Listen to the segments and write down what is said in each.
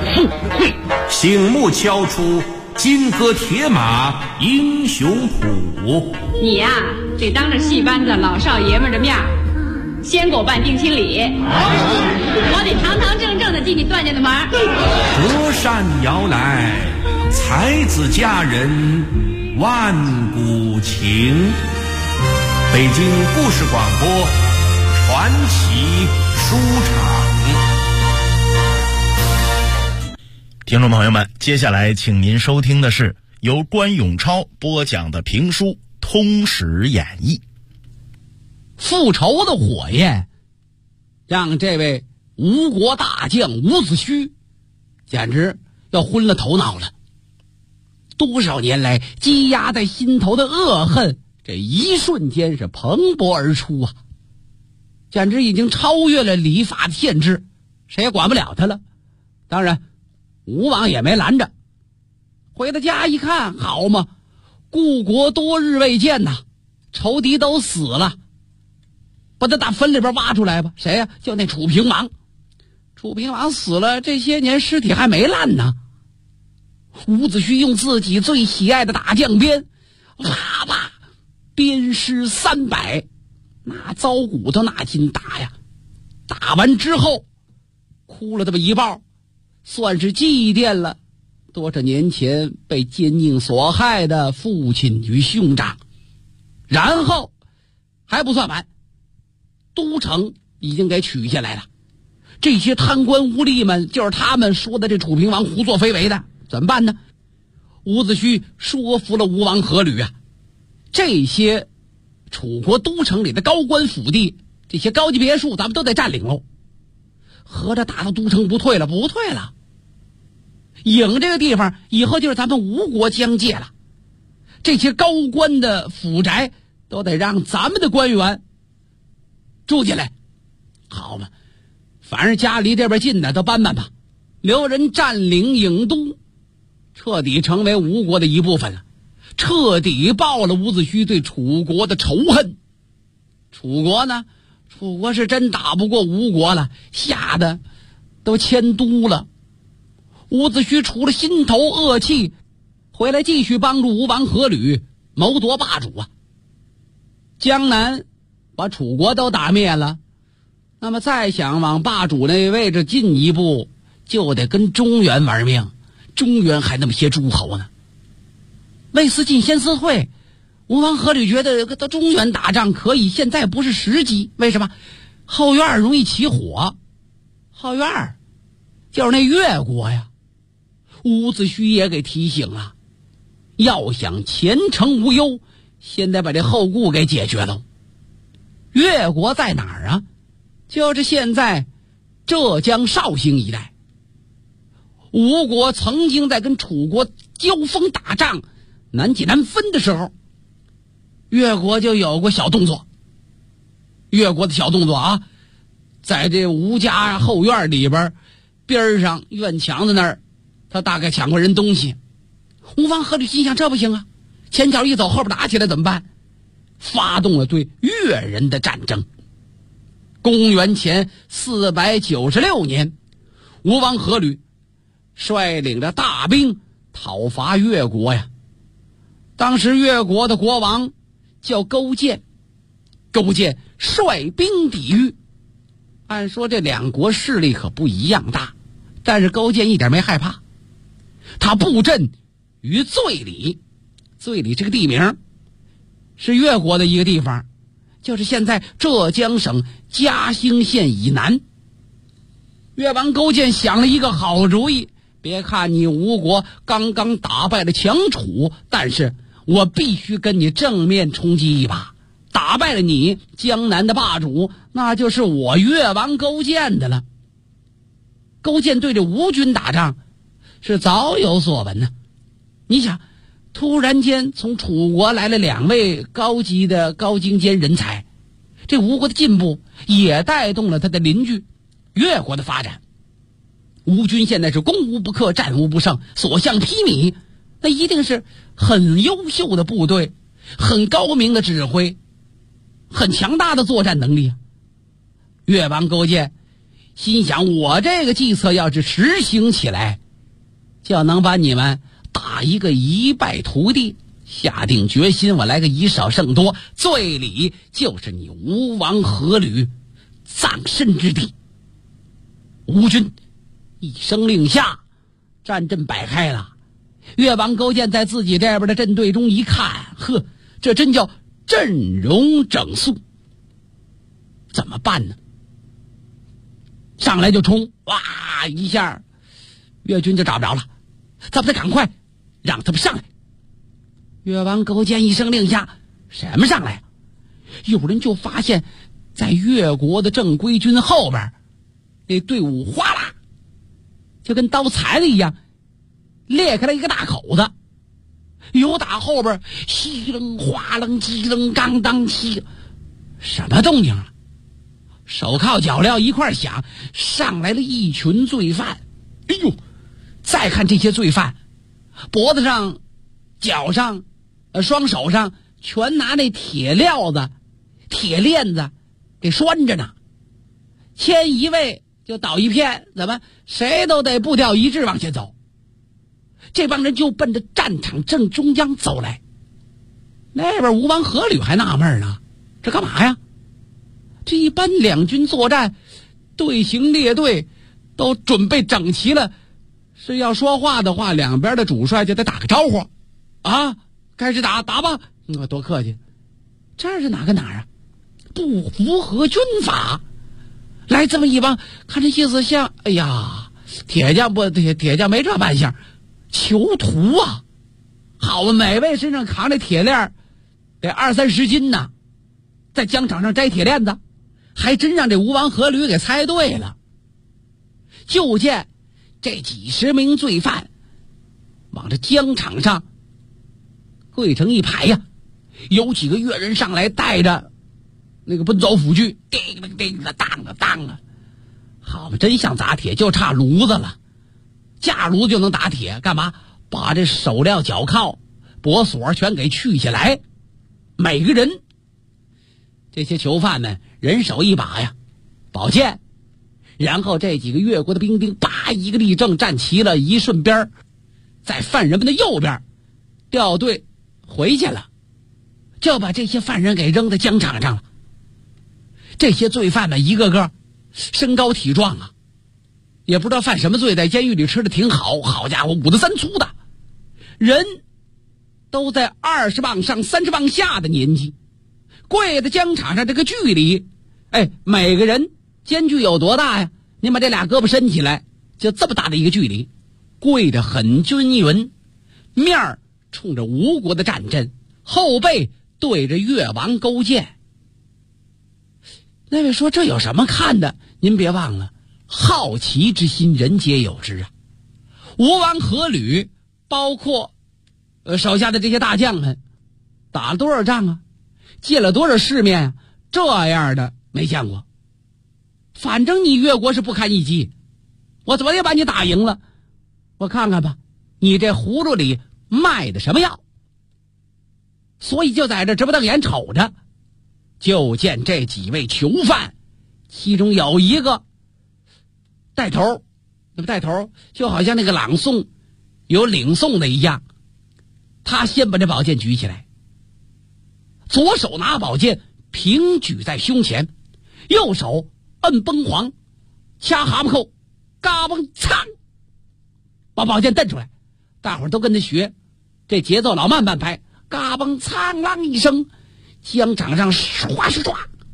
富贵，醒目敲出金戈铁马英雄谱。 你呀，得当着戏班子老少爷们的面先给我办定亲礼，我得堂堂正正的进你段家的门。 隔扇摇来，才子佳人万古情。北京故事广播传奇书场。 听众朋友们，接下来请您收听的是由关永超播讲的评书《通史演义》。 复仇的火焰让这位吴国大将伍子胥简直要昏了头脑了。多少年来积压在心头的恶恨，这一瞬间是蓬勃而出啊，简直已经超越了礼法天制，谁也管不了他了。当然吴王也没拦着，回到家一看，好嘛，故国多日未见呐，仇敌都死了，把他打坟里边挖出来吧。谁呀？就那楚平王。楚平王死了，这些年尸体还没烂呢。伍子胥用自己最喜爱的打将鞭，啪啪鞭尸300，那糟骨头那劲打呀！打完之后哭了这么一抱，算是祭奠了多少年前被奸佞所害的父亲与兄长。然后还不算完，都城已经给取下来了，这些贪官污吏们就是他们说的这楚平王胡作非为的，怎么办呢？伍子胥说服了吴王阖闾啊，这些楚国都城里的高官府地，这些高级别墅咱们都得占领喽。合着打到都城不退了，不退了，郢这个地方以后就是咱们吴国疆界了，这些高官的府宅都得让咱们的官员住进来。好嘛，反正家离这边近的都搬搬吧，留人占领郢都，彻底成为吴国的一部分了，彻底报了伍子胥对楚国的仇恨。楚国呢，楚国是真打不过吴国了，吓得都迁都了。伍子胥除了心头恶气，回来继续帮助吴王阖闾谋夺霸主啊。江南把楚国都打灭了，那么再想往霸主那位置进一步，就得跟中原玩命。中原还那么些诸侯呢，魏思进先思退，吴王阖闾觉得到中原打仗可以，现在不是时机。为什么？后院容易起火，后院就是那越国呀。伍子胥也给提醒了，要想前程无忧，现在把这后顾给解决了。越国在哪儿啊？就是现在浙江绍兴一带。吴国曾经在跟楚国交锋打仗难解难分的时候，越国就有过小动作。越国的小动作啊，在这吴家后院里边边上院墙子那儿，他大概抢过人东西。吴王阖闾心想，这不行啊，前脚一走后边打起来怎么办？发动了对越人的战争。公元前496年，吴王阖闾率领着大兵讨伐越国呀。当时越国的国王叫勾践，勾践率兵抵御。按说这两国势力可不一样大，但是勾践一点没害怕。他布阵于醉里，醉里这个地名是越国的一个地方，就是现在浙江省嘉兴县以南。越王勾践想了一个好主意，别看你吴国刚刚打败了强楚，但是我必须跟你正面冲击一把，打败了你，江南的霸主那就是我越王勾践的了。勾践对着吴军打仗是早有所闻呢。你想，突然间从楚国来了2位高级的高精尖人才，这吴国的进步也带动了他的邻居越国的发展。吴军现在是攻无不克，战无不胜，所向披靡，那一定是很优秀的部队，很高明的指挥，很强大的作战能力啊。越王勾践心想我这个计策要是实行起来，就能把你们打一个一败涂地。下定决心，我来个以少胜多，最里就是你吴王阖闾葬身之地。吴军一声令下，战阵摆开了。越王勾践在自己这边的阵队中一看，呵，这真叫阵容整肃。怎么办呢？上来就冲，哇一下，越军就找不着了。咱们得赶快让他们上来。越王勾践一声令下，什么上来？有人就发现，在越国的正规军后边，那队伍哗啦，就跟刀裁了一样，裂开了一个大口子。有打后边稀楞哗楞叽楞刚当七，什么动静啊？手铐脚镣一块响，上来了一群罪犯。哎呦，再看这些罪犯，脖子上、脚上、双手上全拿那铁镣子、铁链子给拴着呢。牵一位就倒一片，怎么谁都得步调一致往前走。这帮人就奔着战场正中央走来。那边吴王阖闾还纳闷呢，这干嘛呀？这一般两军作战，队形列队都准备整齐了，是要说话的话，两边的主帅就得打个招呼啊，开始打吧。多客气。这是哪个哪儿啊？不符合军法。来这么一帮，看这意思像，哎呀，铁匠没这扮相，囚徒啊！好嘛，每位身上扛着铁链，得20-30斤呢，在疆场上摘铁链子，还真让这吴王阖闾给猜对了。就见这几十名罪犯往这疆场上跪成一排呀，有几个越人上来带着那个奔走斧锯，叮了叮了当了当了，好嘛，真像砸铁，就差炉子了，架炉子就能打铁。干嘛？把这手镣脚铐脖锁全给去下来。每个人这些囚犯们人手一把呀宝剑，然后这几个越国的兵丁叭一个立正站齐了，一顺边在犯人们的右边调队回去了，就把这些犯人给扔在疆场上了。这些罪犯们一个个身高体壮啊，也不知道犯什么罪，在监狱里吃的挺好，好家伙，5的3粗的人都在20磅上30磅下的年纪，跪在疆场上这个距离，哎，每个人间距有多大呀？你把这俩胳膊伸起来，就这么大的一个距离，跪得很均匀，面儿冲着吴国的战阵，后背对着越王勾践。那位说这有什么看的？您别忘了，好奇之心人皆有之啊。吴王阖闾包括手下的这些大将们打了多少仗啊，见了多少世面啊，这样的没见过。反正你越国是不堪一击，我怎么也把你打赢了，我看看吧，你这葫芦里卖的什么药。所以就在这直不瞪眼瞅着，就见这几位囚犯，其中有一个带头，那么带头就好像那个朗诵有领诵的一样，他先把这宝剑举起来，左手拿宝剑平举在胸前，右手摁崩簧，掐蛤蟆扣，嘎嘣苍，把宝剑蹬出来。大伙儿都跟他学，这节奏老慢半拍，嘎嘣苍啷一声，疆场上唰唰唰，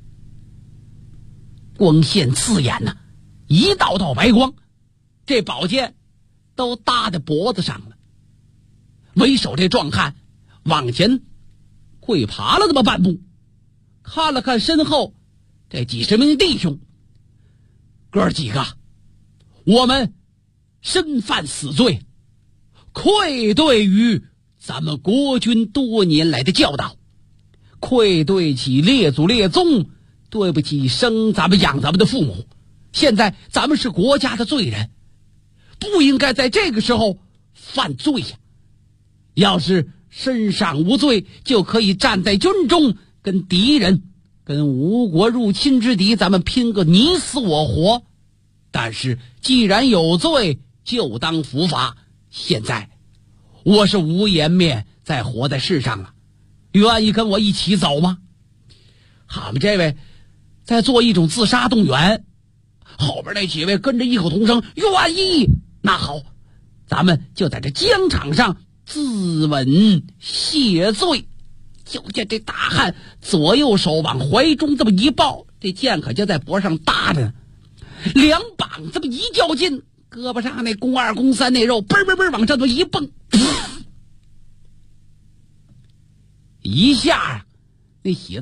光线刺眼呐，一道道白光，这宝剑都搭在脖子上了。为首这壮汉往前跪爬了这么半步，看了看身后这几十名弟兄，哥几个，我们身犯死罪，愧对于咱们国军多年来的教导，愧对起列祖列宗，对不起生咱们养咱们的父母。现在咱们是国家的罪人，不应该在这个时候犯罪呀。要是身上无罪，就可以站在军中跟敌人，跟吴国入侵之敌，咱们拼个你死我活， 但是既然有罪，就当伏法。现在我是无颜面再活在世上了，愿意跟我一起走吗？我们这位在做一种自杀动员，后边那几位跟着异口同声愿意。那好，咱们就在这疆场上自刎谢罪。就见这大汉左右手往怀中这么一抱，这剑可就在脖上搭着呢，两膀这么一较劲，胳膊上那肱二肱三那肉嘣嘣嘣往这么一蹦，一下啊，那血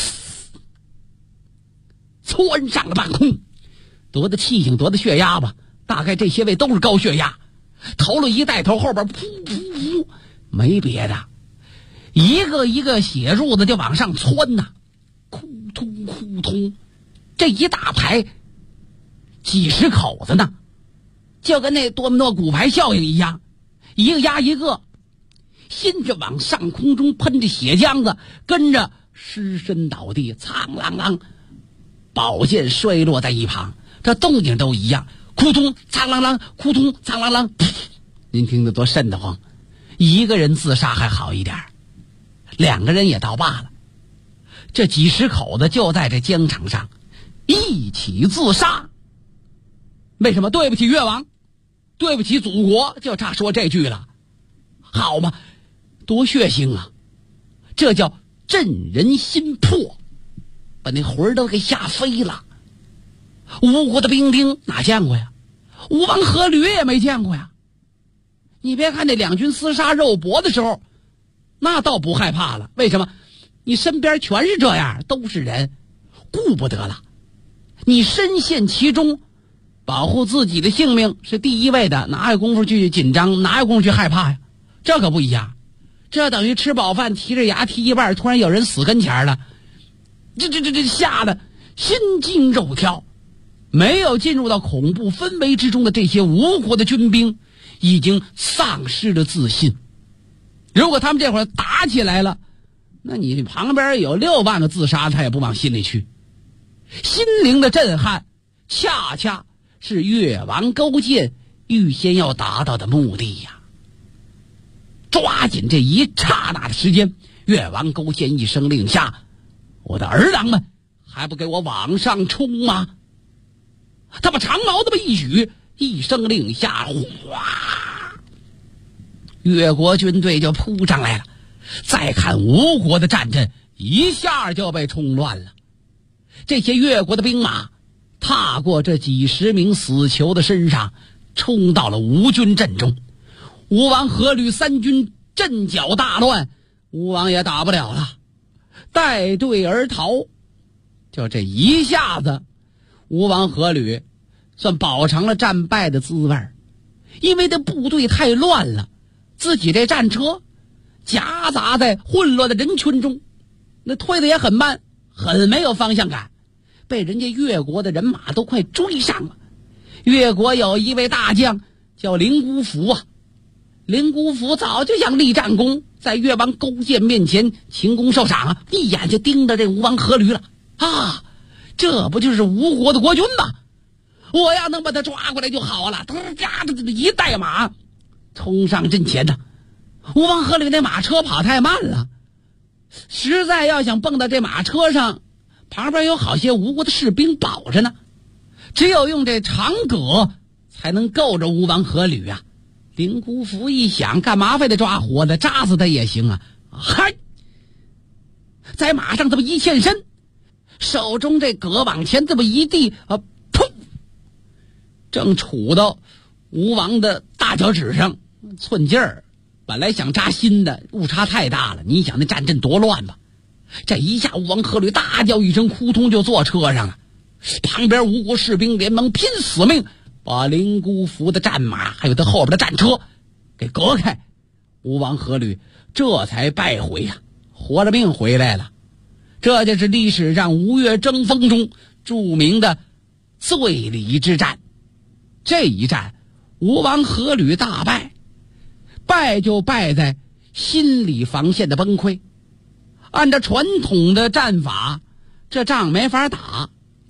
窜上了半空。得的气性得的血压吧，大概这些位都是高血压，头了一带头，后边噗噗噗，没别的，一个一个血柱子就往上窜呐，扑通扑通，这一大排几十口子呢，就跟那多米诺骨牌效应一样，一个压一个，心着往上空中喷着血浆子，跟着失身倒地，苍啷啷，宝剑摔落在一旁，这动静都一样，扑通苍啷啷，扑通苍啷啷，您听得多瘆得慌。一个人自杀还好一点，两个人也倒罢了，这几十口子就在这疆场上一起自杀。为什么？对不起越王，对不起祖国，就差说这句了。好嘛，多血腥啊，这叫震人心魄，把那魂儿都给吓飞了。吴国的兵丁哪见过呀？吴王阖闾也没见过呀。你别看这两军厮杀肉搏的时候，那倒不害怕了。为什么？你身边全是这样，都是人，顾不得了。你深陷其中，保护自己的性命是第一位的，哪有功夫去紧张，哪有功夫去害怕呀？这可不一样，这等于吃饱饭提着牙踢一半，突然有人死跟前了，这吓得心惊肉跳。没有进入到恐怖氛围之中的这些吴国的军兵已经丧失了自信。如果他们这会儿打起来了，那你旁边有6万个自杀，他也不往心里去。心灵的震撼恰恰是越王勾践预先要达到的目的呀。抓紧这一刹那的时间，越王勾践一声令下，我的儿郎们还不给我往上冲吗？他把长矛这么一举，一声令下，哗，越国军队就扑上来了。再看吴国的战阵，一下就被冲乱了。这些越国的兵马踏过这几十名死囚的身上，冲到了吴军阵中。吴王阖闾三军阵脚大乱，吴王也打不了了，带队而逃。就这一下子，吴王阖闾算饱尝了战败的滋味，因为这部队太乱了，自己这战车夹杂在混乱的人群中，那推的也很慢，很没有方向感，被人家越国的人马都快追上了。越国有一位大将叫凌孤孚啊，凌孤孚早就想立战功，在越王勾践面前擒功受赏啊，一眼就盯着这吴王阖闾了啊，这不就是吴国的国君吗？我要能把他抓过来就好了。一带马冲上阵前呢，吴王阖闾那马车跑太慢了，实在要想蹦到这马车上，旁边有好些吴国的士兵保着呢，只有用这长戈才能够着吴王阖闾啊。凌孤孚一想，干嘛非得抓活的，扎死他也行啊！嗨，在马上这么一欠身，手中这戈往前这么一递，噗，正杵到吴王的大脚趾上，寸劲儿。本来想扎心的，误差太大了。你想那战阵多乱吧？这一下吴王阖闾大叫一声，扑通就坐车上了。旁边吴国士兵连忙拼死命把凌孤孚的战马还有他后边的战车给隔开，吴王阖闾这才败回呀，活着命回来了。这就是历史上吴越争锋中著名的醉里之战。这一战吴王阖闾大败，败就败在心理防线的崩溃。按照传统的战法，这仗没法打，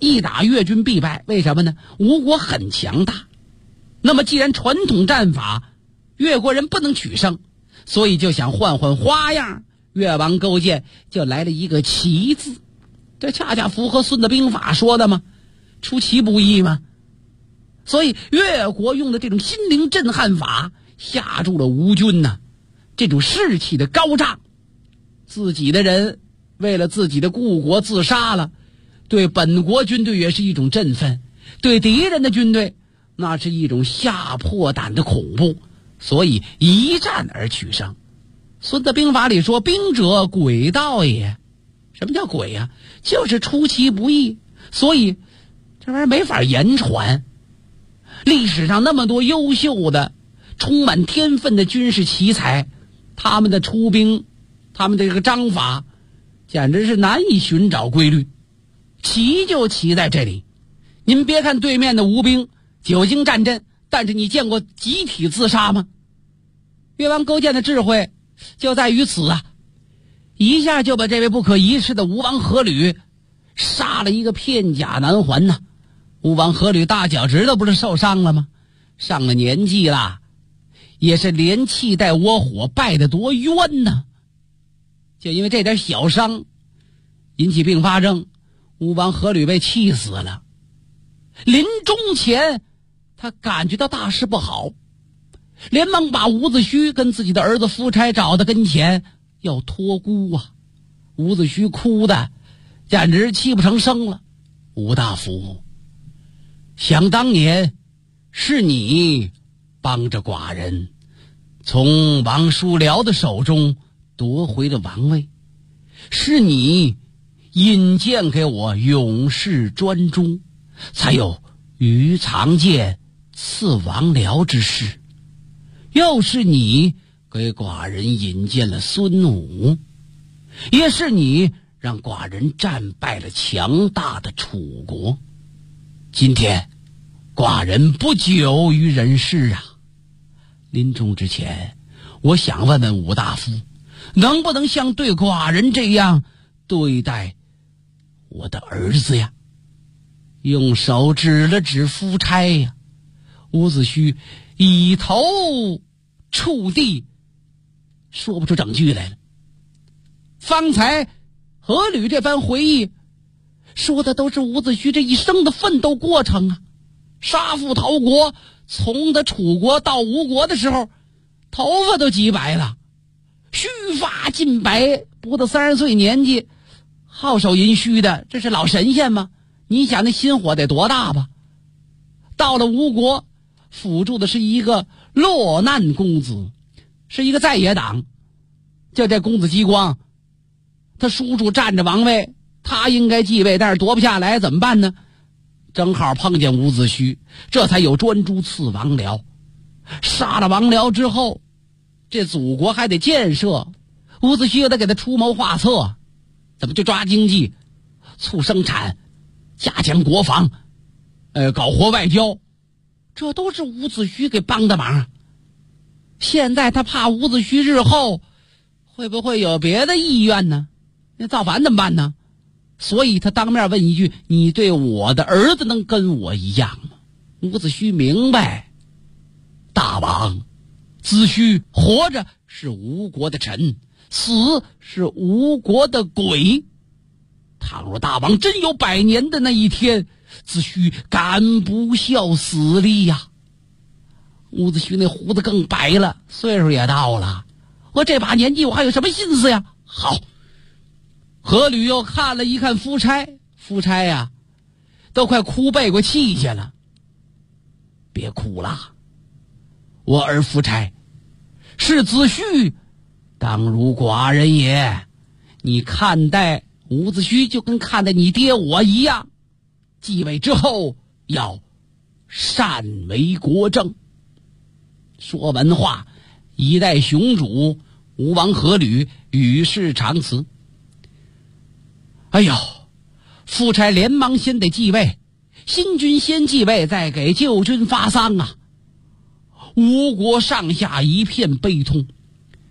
一打越军必败。为什么呢？吴国很强大。那么既然传统战法越国人不能取胜，所以就想换换花样。越王勾践就来了一个奇字，这恰恰符合孙子兵法说的吗？出其不意吗？所以越国用的这种心灵震撼法吓住了吴军呐，这种士气的高涨，自己的人为了自己的故国自杀了，对本国军队也是一种振奋，对敌人的军队那是一种吓破胆的恐怖，所以一战而取胜。孙子兵法里说，兵者诡道也。什么叫诡呀？就是出其不意，所以这玩意儿没法言传。历史上那么多优秀的充满天分的军事奇才，他们的出兵，他们的这个章法简直是难以寻找规律，奇就奇在这里。您别看对面的吴兵久经战阵，但是你见过集体自杀吗？越王勾践的智慧就在于此啊，一下就把这位不可一世的吴王阖闾杀了一个片甲难还呐。吴王阖闾大脚趾头不是受伤了吗？上了年纪了，也是连气带窝火，败得多冤呐。就因为这点小伤引起并发症，吴王阖闾被气死了。临终前他感觉到大事不好，连忙把伍子胥跟自己的儿子夫差找到跟前要托孤啊。伍子胥哭的简直泣不成声了。吴大夫，想当年是你帮着寡人从王叔辽的手中夺回了王位，是你引荐给我永世专诸，才有于藏剑刺王僚之事，又是你给寡人引荐了孙武，也是你让寡人战败了强大的楚国。今天寡人不久于人世啊，临终之前，我想问问武大夫，能不能像对寡人这样对待我的儿子呀？用手指了指夫差呀。伍子胥以头触地，说不出整句来了。方才阖闾这番回忆说的都是伍子胥这一生的奋斗过程啊。杀父逃国，从他楚国到吴国的时候，头发都极白了，须发尽白，不到30岁年纪，好手淫须的，这是老神仙吗？你想那心火得多大吧？到了吴国，辅助的是一个落难公子，是一个在野党。就这公子姬光，他叔叔占着王位，他应该继位，但是夺不下来，怎么办呢？正好碰见伍子胥，这才有专诸刺王僚。杀了王僚之后，这祖国还得建设，伍子胥又得给他出谋划策，怎么就抓经济、促生产、加强国防，搞活外交，这都是伍子胥给帮的忙。现在他怕伍子胥日后会不会有别的意愿呢？那造反怎么办呢？所以他当面问一句，你对我的儿子能跟我一样吗？伍子胥明白，大王，子胥活着是吴国的臣，死是吴国的鬼。倘若大王真有100年的那一天，子胥敢不效死力呀？伍子胥那胡子更白了，岁数也到了，我这把年纪我还有什么心思呀？好，阖闾又看了一看夫差，夫差呀，都快哭背过气去了。别哭了，我儿夫差是子胥，当如寡人也。你看待伍子胥就跟看待你爹我一样，继位之后要善为国政。说完话，一代雄主吴王阖闾与世长辞。哎呦，夫差连忙先得继位，新君先继位，再给旧君发丧啊！吴国上下一片悲痛。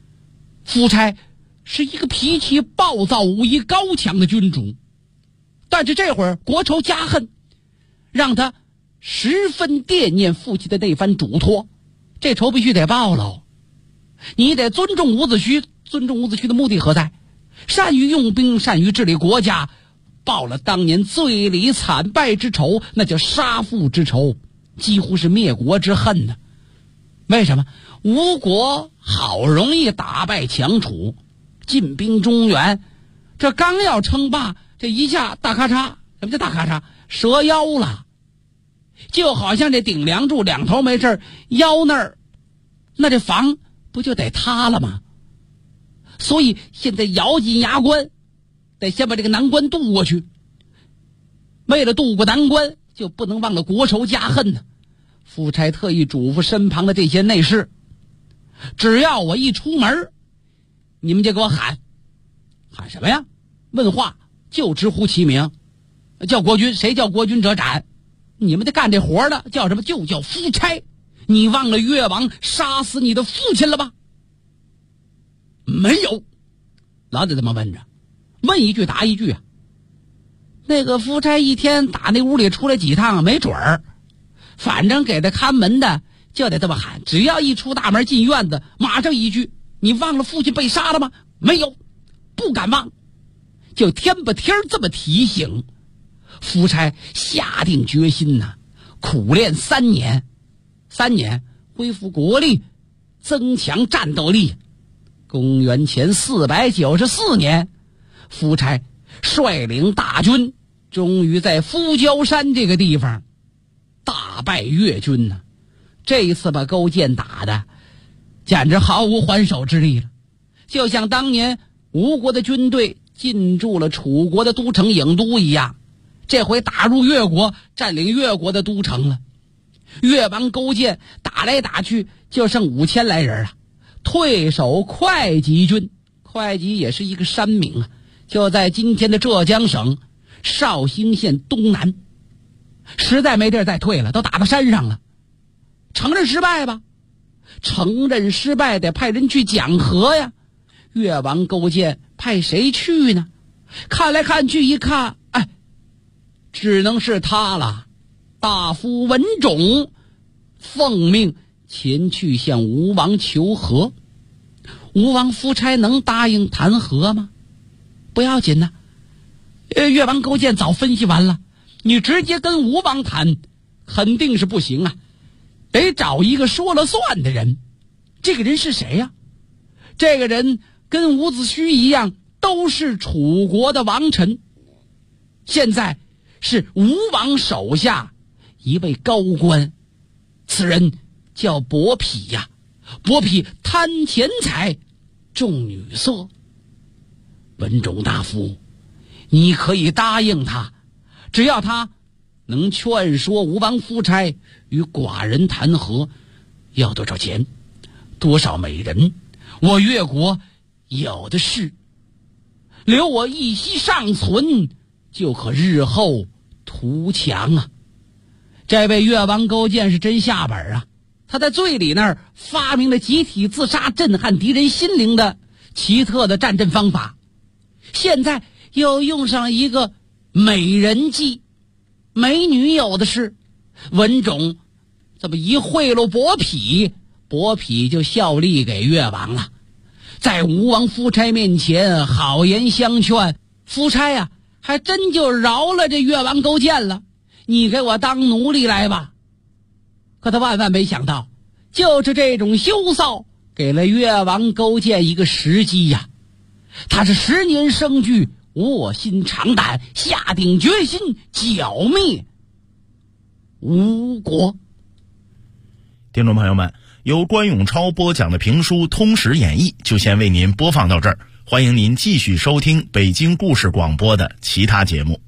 夫差是一个脾气暴躁、武艺高强的君主， 但是这会儿国仇家恨，让他十分惦念父亲的那番嘱托，这仇必须得报喽。你得尊重伍子胥，尊重伍子胥的目的何在？善于用兵，善于治理国家，报了当年罪里惨败之仇，那叫杀父之仇，几乎是灭国之恨呢。为什么？吴国好容易打败强楚，进兵中原，这刚要称霸，这一下大咔嚓，什么叫大咔嚓？折腰了，就好像这顶梁柱两头没事，腰那儿，那这房不就得塌了吗？所以现在咬紧牙关，得先把这个难关渡过去。为了渡过难关，就不能忘了国仇家恨呢。夫差特意嘱咐身旁的这些内侍，只要我一出门，你们就给我喊什么呀？问话就直呼其名，叫国君，谁叫国君者斩。你们得干这活的叫什么？就叫夫差。你忘了越王杀死你的父亲了吧？没有，老得这么问着，问一句答一句啊。那个夫差一天打那屋里出来几趟没准儿，反正给他看门的就得这么喊，只要一出大门进院子，马上一句：你忘了父亲被杀了吗？没有，不敢忘。就天不天这么提醒。夫差下定决心呐，苦练3年恢复国力，增强战斗力。公元前494年，夫差率领大军，终于在夫交山这个地方大败越军呢。这一次把勾践打的简直毫无还手之力了，就像当年吴国的军队进驻了楚国的都城郢都一样，这回打入越国，占领越国的都城了。越王勾践打来打去就剩5000来人了，退守会稽郡。会稽也是一个山名啊，就在今天的浙江省绍兴县东南。实在没地儿再退了，都打到山上了。承认失败吧，承认失败得派人去讲和呀。越王勾践派谁去呢？看来看去一看，只能是他了。大夫文种奉命前去向吴王求和。吴王夫差能答应谈和吗？不要紧呢，越王勾践早分析完了，你直接跟吴王谈肯定是不行啊，得找一个说了算的人。这个人是谁呀？这个人跟伍子胥一样，都是楚国的王臣，现在是吴王手下一位高官，此人叫伯嚭呀。伯嚭贪钱财，重女色。文种大夫，你可以答应他，只要他能劝说吴王夫差与寡人谈和，要多少钱，多少美人，我越国有的是，留我一息尚存，就可日后图强啊。这位越王勾践是真下本啊，他在醉里那儿发明了集体自杀震撼敌人心灵的奇特的战阵方法，现在又用上一个美人计，美女有的是。文种这么一贿赂伯嚭，伯嚭就效力给越王了。在吴王夫差面前好言相劝，夫差呀还真就饶了这越王勾践了，你给我当奴隶来吧。可他万万没想到，就是这种羞臊给了越王勾践一个时机呀。他是10年生聚，卧薪尝胆，下定决心剿灭吴国。 听众朋友们，由关永超播讲的评书《通史演义》就先为您播放到这儿，欢迎您继续收听北京故事广播的其他节目。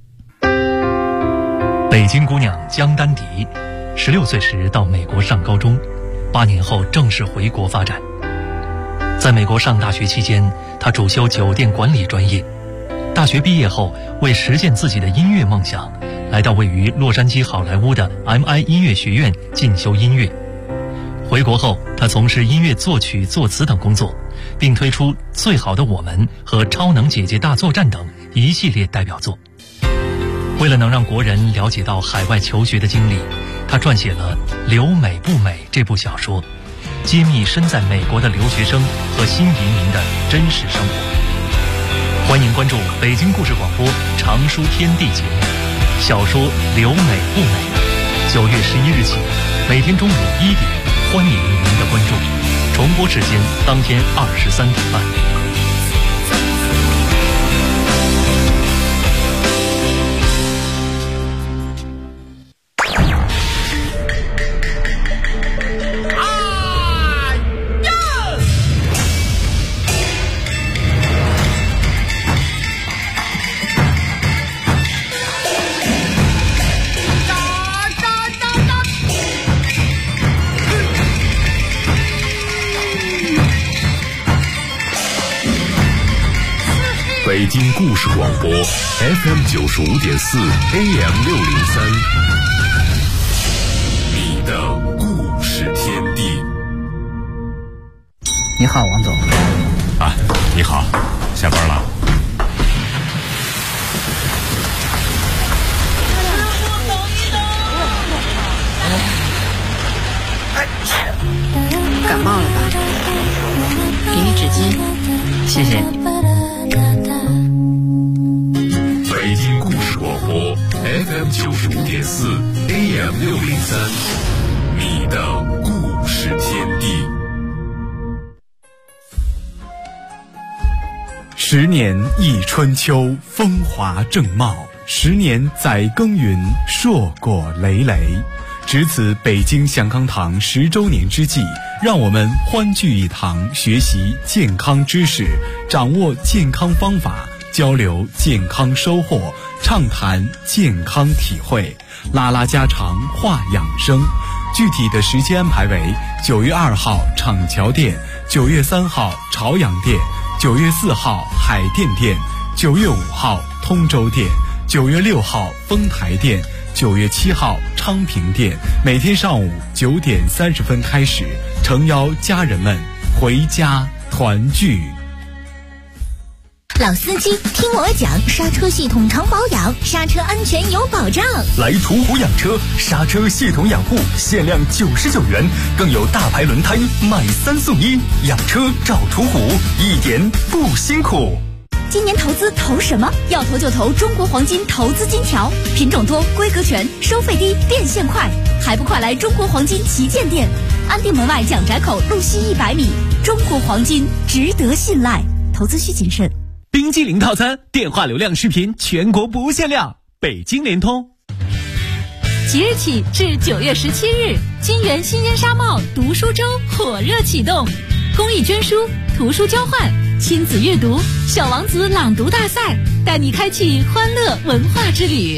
北京姑娘江丹迪16岁时到美国上高中，8年后正式回国发展。在美国上大学期间，她主修酒店管理专业。大学毕业后，为实现自己的音乐梦想，来到位于洛杉矶好莱坞的 MI 音乐学院进修音乐。回国后，她从事音乐作曲、作词等工作，并推出《最好的我们》和《超能姐姐大作战》等一系列代表作。 为了能让国人了解到海外求学的经历，他撰写了《留美不美》这部小说，揭秘身在美国的留学生和新移民的真实生活。欢迎关注北京故事广播常书天地节目，小说《留美不美》，9月11日起，每天中午1点，欢迎您的关注。重播时间当天23点半。 北京故事广播 FM 95.4 AM 603，你的故事天地。 你好，王总。 啊，你好，下班了？ 感冒了吧？给你纸巾，谢谢你。 北京故事广播 FM 95.4 AM 603，你的故事天地。 10年一春秋，风华正茂；10年载耕耘，硕果累累。值此北京祥康堂10周年之际，让我们欢聚一堂，学习健康知识，掌握健康方法，交流健康收获，畅谈健康体会，拉拉家常，话养生。具体的时间安排为9月2号厂桥店，9月3号朝阳店，9月4号海淀店，9月5号通州店，9月6号丰台店，9月7号昌平店。每天上午9点30分开始，诚邀家人们回家团聚。 老司机听我讲，刹车系统常保养，刹车安全有保障。 来途虎养车，刹车系统养护限量99元，更有大牌轮胎买3送1，养车找途虎，一点不辛苦。 今年投资投什么？要投就投中国黄金投资金条，品种多，规格全，收费低，变现快，还不快来中国黄金旗舰店，安定门外蒋宅口路西100米。中国黄金值得信赖，投资需谨慎。 冰激凌套餐，电话流量视频全国不限量，北京联通。 即日起至9月17日，金源新烟纱帽读书周火热启动，公益捐书、图书交换、亲子阅读、小王子朗读大赛，带你开启欢乐文化之旅。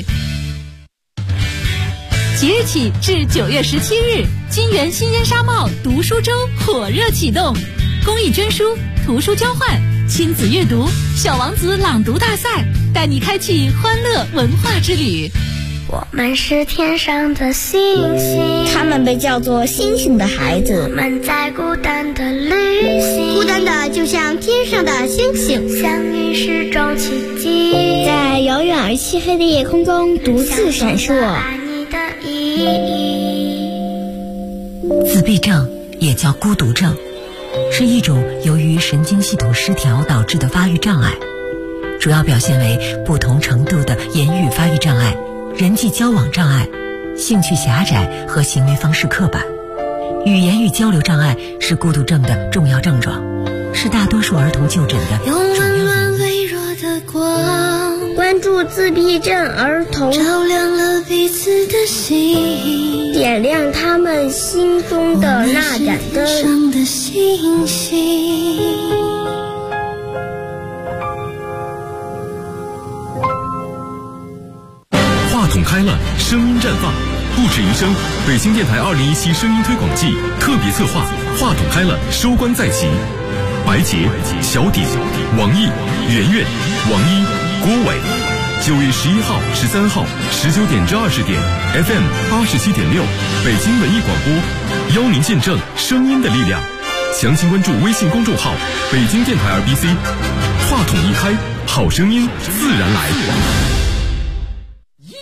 即日起至9月17日，金源新烟纱帽读书周火热启动，公益捐书、图书交换、亲子阅读、小王子朗读大赛，带你开启欢乐文化之旅。 我们是天上的星星， 他们被叫做星星的孩子。 我们在孤单的旅行， 孤单的就像天上的星星， 相遇是种奇迹， 在遥远而漆黑的夜空中独自闪烁。 爱你的意义。 自闭症也叫孤独症，是一种由于神经系统失调导致的发育障碍，主要表现为不同程度的言语发育障碍、人际交往障碍、兴趣狭窄和行为方式刻板。语言与交流障碍是孤独症的重要症状，是大多数儿童就诊的主要原因。 微弱的光， 关注自闭症儿童， 照亮了彼此的心， 点亮他们心中的那盏灯。 天上的星星。 话筒开了，声音绽放，不止一声。北京电台2017声音推广季特别策划，话筒开了，收官在即。白洁、小鼎、王毅、圆圆、王一、郭伟。9月11号、13号19点至20点 FM 87.6，北京文艺广播，邀您见证声音的力量。详情关注微信公众号北京电台RBC。话筒一开，好声音自然来。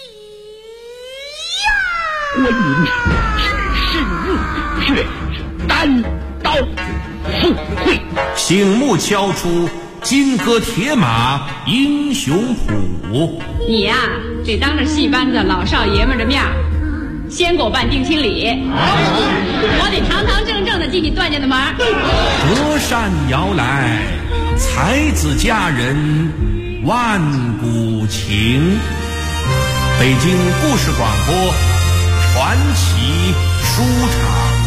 观音只是日月单刀赴会， 醒目敲出金戈铁马英雄谱。 你呀，得当着戏班子老少爷们的面先给我办定亲礼，我得堂堂正正的进你段家的门。 隔山遥来，才子佳人万古情。北京故事广播传奇书场。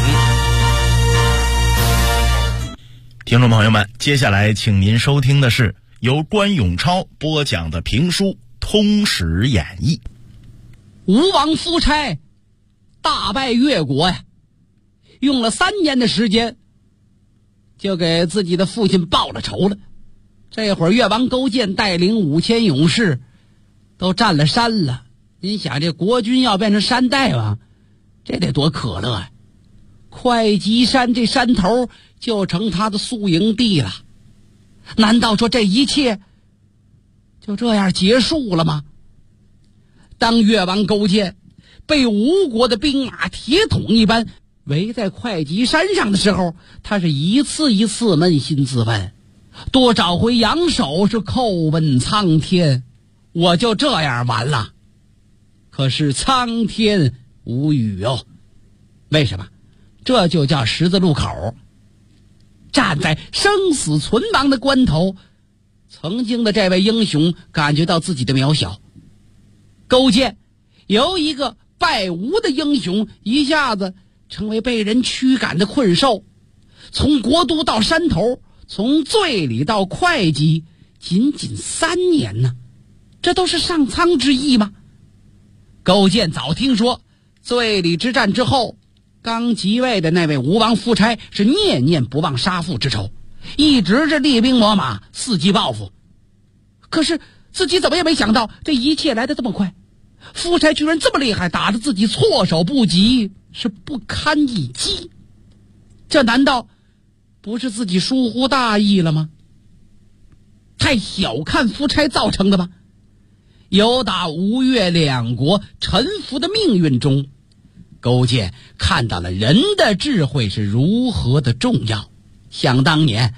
听众朋友们，接下来请您收听的是由关永超播讲的评书《通史演义》。 吴王夫差大败越国呀，用了3年的时间就给自己的父亲报了仇了。这会儿越王勾践带领5000勇士都占了山了，您想这国君要变成山大王，这得多可乐啊！会稽山这山头就成他的宿营地了，难道说这一切就这样结束了吗？当越王勾践被吴国的兵马铁桶一般围在会稽山上的时候，他是一次一次扪心自问，多少回扬手是叩问苍天，我就这样完了。可是苍天无语哦，为什么？这就叫十字路口。站在生死存亡的关头，曾经的这位英雄感觉到自己的渺小。勾践由一个败吴的英雄一下子成为被人驱赶的困兽，从国都到山头，从醉里到会稽，仅仅3年呢，这都是上苍之意吗？勾践早听说醉里之战之后，刚即位的那位吴王夫差是念念不忘杀父之仇，一直是厉兵秣马，伺机报复。可是自己怎么也没想到，这一切来得这么快，夫差居然这么厉害，打得自己措手不及，是不堪一击。这难道不是自己疏忽大意了吗？太小看夫差造成的吗？由打吴越2国臣服的命运中，勾践看到了人的智慧是如何的重要。想当年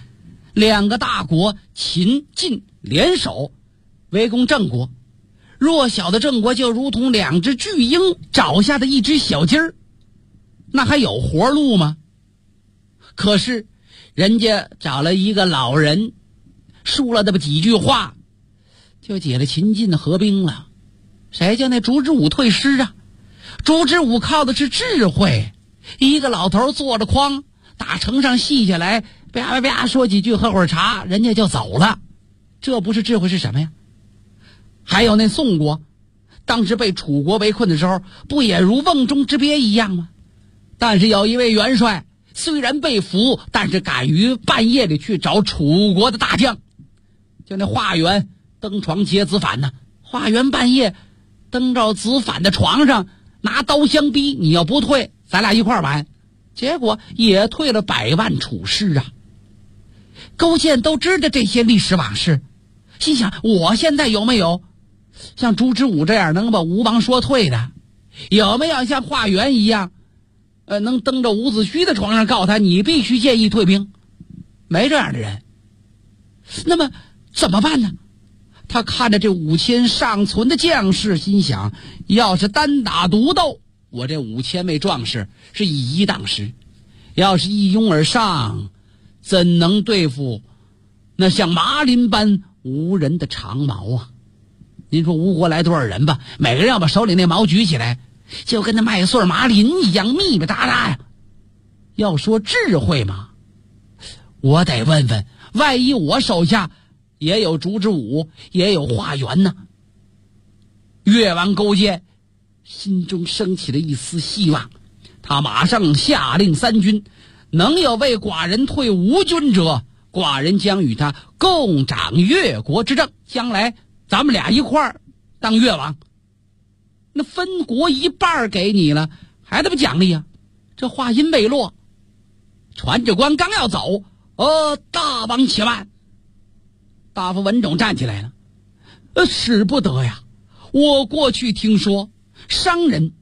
2个大国秦晋联手围攻郑国，弱小的郑国就如同2只巨鹰爪下的一只小鸡儿，那还有活路吗？可是人家找了一个老人，说了那么几句话，就解了秦晋的合兵了。谁叫那烛之武退师啊？烛之武靠的是智慧，一个老头坐着筐打城上细下来，啪啪啪说几句，喝会儿茶，人家就走了。这不是智慧是什么呀？还有那宋国，当时被楚国围困的时候，不也如瓮中之鳖一样吗？但是有一位元帅，虽然被俘，但是敢于半夜里去找楚国的大将，就那华元登床劫子反呢。华元半夜登到子反的床上，拿刀相逼，你要不退，咱俩一块儿完。结果也退了100万楚师啊！勾践都知道这些历史往事，心想我现在有没有像烛之武这样能把吴王说退的？有没有像华元一样能登着伍子胥的床上告他你必须建议退兵？没这样的人。那么怎么办呢？他看着这5000尚存的将士，心想要是单打独斗，我这5000位壮士是以一当十，要是一拥而上，怎能对付那像麻林般无人的长矛啊？您说吴国来多少人吧，每个人要把手里那矛举起来，就跟那麦穗麻林一样密密匝匝呀。要说智慧嘛，我得问问，万一我手下也有烛之武，也有华元呢？越王勾践心中升起了一丝希望，他马上下令3军，能有为寡人退吴军者，寡人将与他共掌越国之政，将来咱们俩一块儿当越王。那分国一半给你了，还得不奖励啊？这话音未落，传旨官刚要走，大王且慢。大夫文种站起来了，使不得呀！我过去听说，商人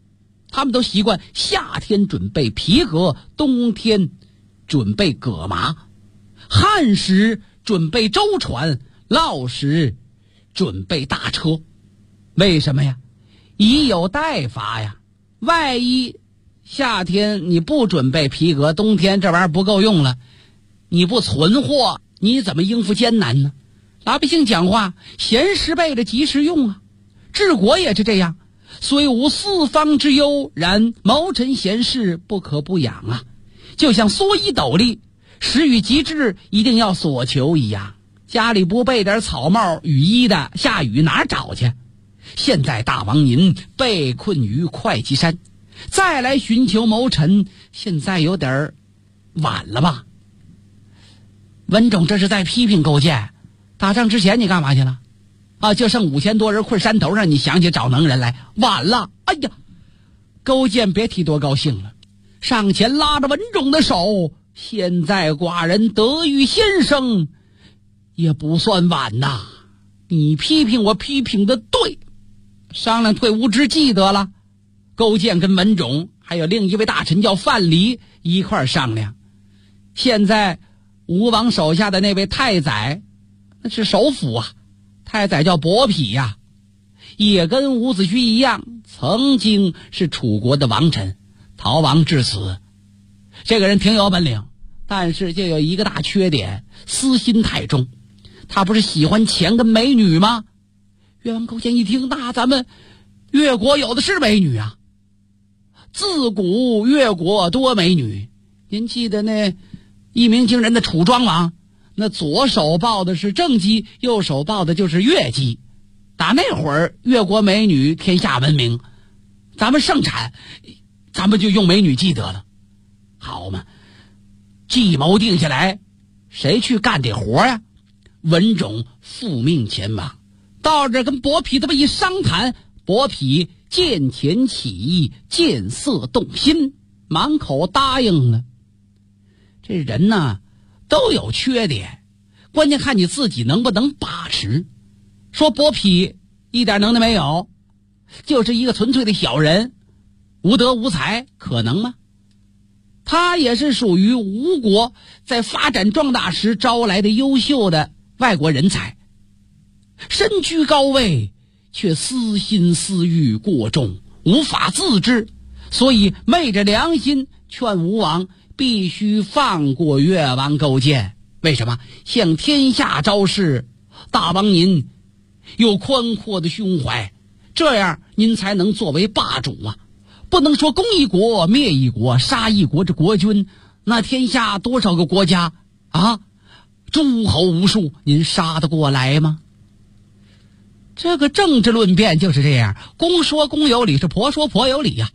他们都习惯夏天准备皮革，冬天准备葛麻，旱时准备舟船，涝时准备大车。为什么呀？以有待发呀。万一夏天你不准备皮革，冬天这玩意儿不够用了，你不存货，你怎么应付艰难呢？老百姓讲话，闲时备着急时用啊。治国也是这样，虽无四方之忧，然谋臣贤士不可不养啊。就像蓑衣斗笠，时雨急至一定要所求一样，家里不备点草帽雨衣的，下雨哪找去？现在大王您被困于会稽山，再来寻求谋臣，现在有点晚了吧？文种这是在批评勾践，打仗之前你干嘛去了？啊，就剩5000多人困山头上，你想起找能人来，晚了。哎呀，勾践别提多高兴了，上前拉着文种的手，现在寡人得遇先生，也不算晚呐。你批评我批评的对，商量退伍之计得了。勾践跟文种还有另一位大臣叫范蠡一块商量。现在吴王手下的那位太宰，那是首辅啊，太宰叫伯嚭呀，也跟伍子胥一样，曾经是楚国的王臣，逃亡至此。这个人挺有本领，但是就有一个大缺点，私心太重。他不是喜欢钱跟美女吗？越王勾践一听，那咱们越国有的是美女啊，自古越国多美女。您记得那一鸣惊人的楚庄王，那左手抱的是正姬，右手抱的就是越姬。打那会儿越国美女天下闻名，咱们盛产，咱们就用美女计得了。好嘛，计谋定下来，谁去干这活呀？文种复命前往，到这跟伯嚭这么一商谈，伯嚭见钱起意，见色动心，满口答应了。这人呢都有缺点，关键看你自己能不能把持。说伯嚭一点能耐没有，就是一个纯粹的小人，无德无才，可能吗？他也是属于吴国在发展壮大时招来的优秀的外国人才，身居高位却私心私欲过重，无法自制，所以昧着良心劝吴王必须放过越王勾践。为什么？向天下昭示，大王您有宽阔的胸怀，这样您才能作为霸主啊！不能说攻一国灭一国，杀一国之国君，那天下多少个国家啊，诸侯无数，您杀得过来吗？这个政治论辩就是这样，公说公有理，是婆说婆有理呀。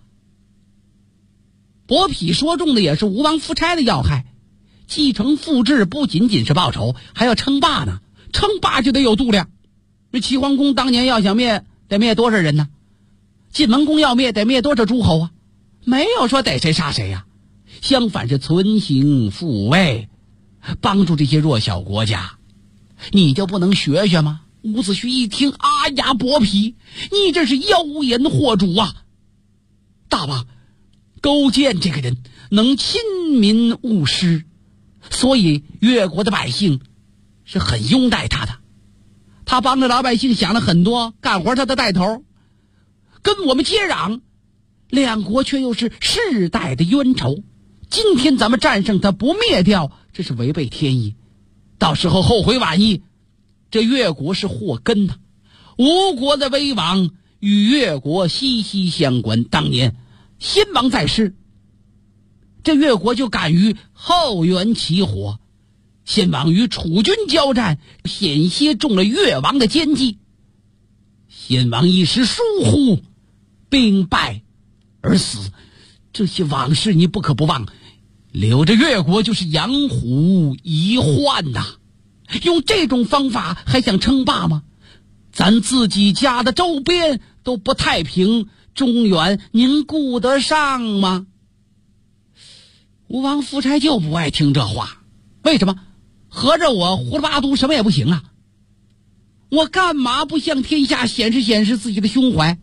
伯嚭说中的也是吴王夫差的要害，继承父志不仅仅是报仇，还要称霸呢。称霸就得有度量，这齐桓公当年要想灭，得灭多少人呢？晋文公要灭，得灭多少诸侯啊？没有说逮谁杀谁呀，相反是存行复位，帮助这些弱小国家。你就不能学学吗？伍子胥一听，啊呀，伯嚭，你这是妖言惑主啊！大王，勾践这个人能亲民务实，所以越国的百姓是很拥戴他的。他帮着老百姓想了很多，干活他的带头，跟我们接壤，两国却又是世代的冤仇。今天咱们战胜他不灭掉，这是违背天意，到时候后悔晚意，这越国是祸根呐。吴国的危亡与越国息息相关，当年先王在世，这越国就敢于后援起火，先王与楚军交战，险些中了越王的奸计，先王一时疏忽，兵败而死。这些往事你不可不忘，留着越国就是养虎遗患呐。用这种方法还想称霸吗？咱自己家的周边都不太平，中原您顾得上吗？吴王夫差就不爱听这话，为什么？合着我胡了八嘟什么也不行啊？我干嘛不向天下显示显示自己的胸怀？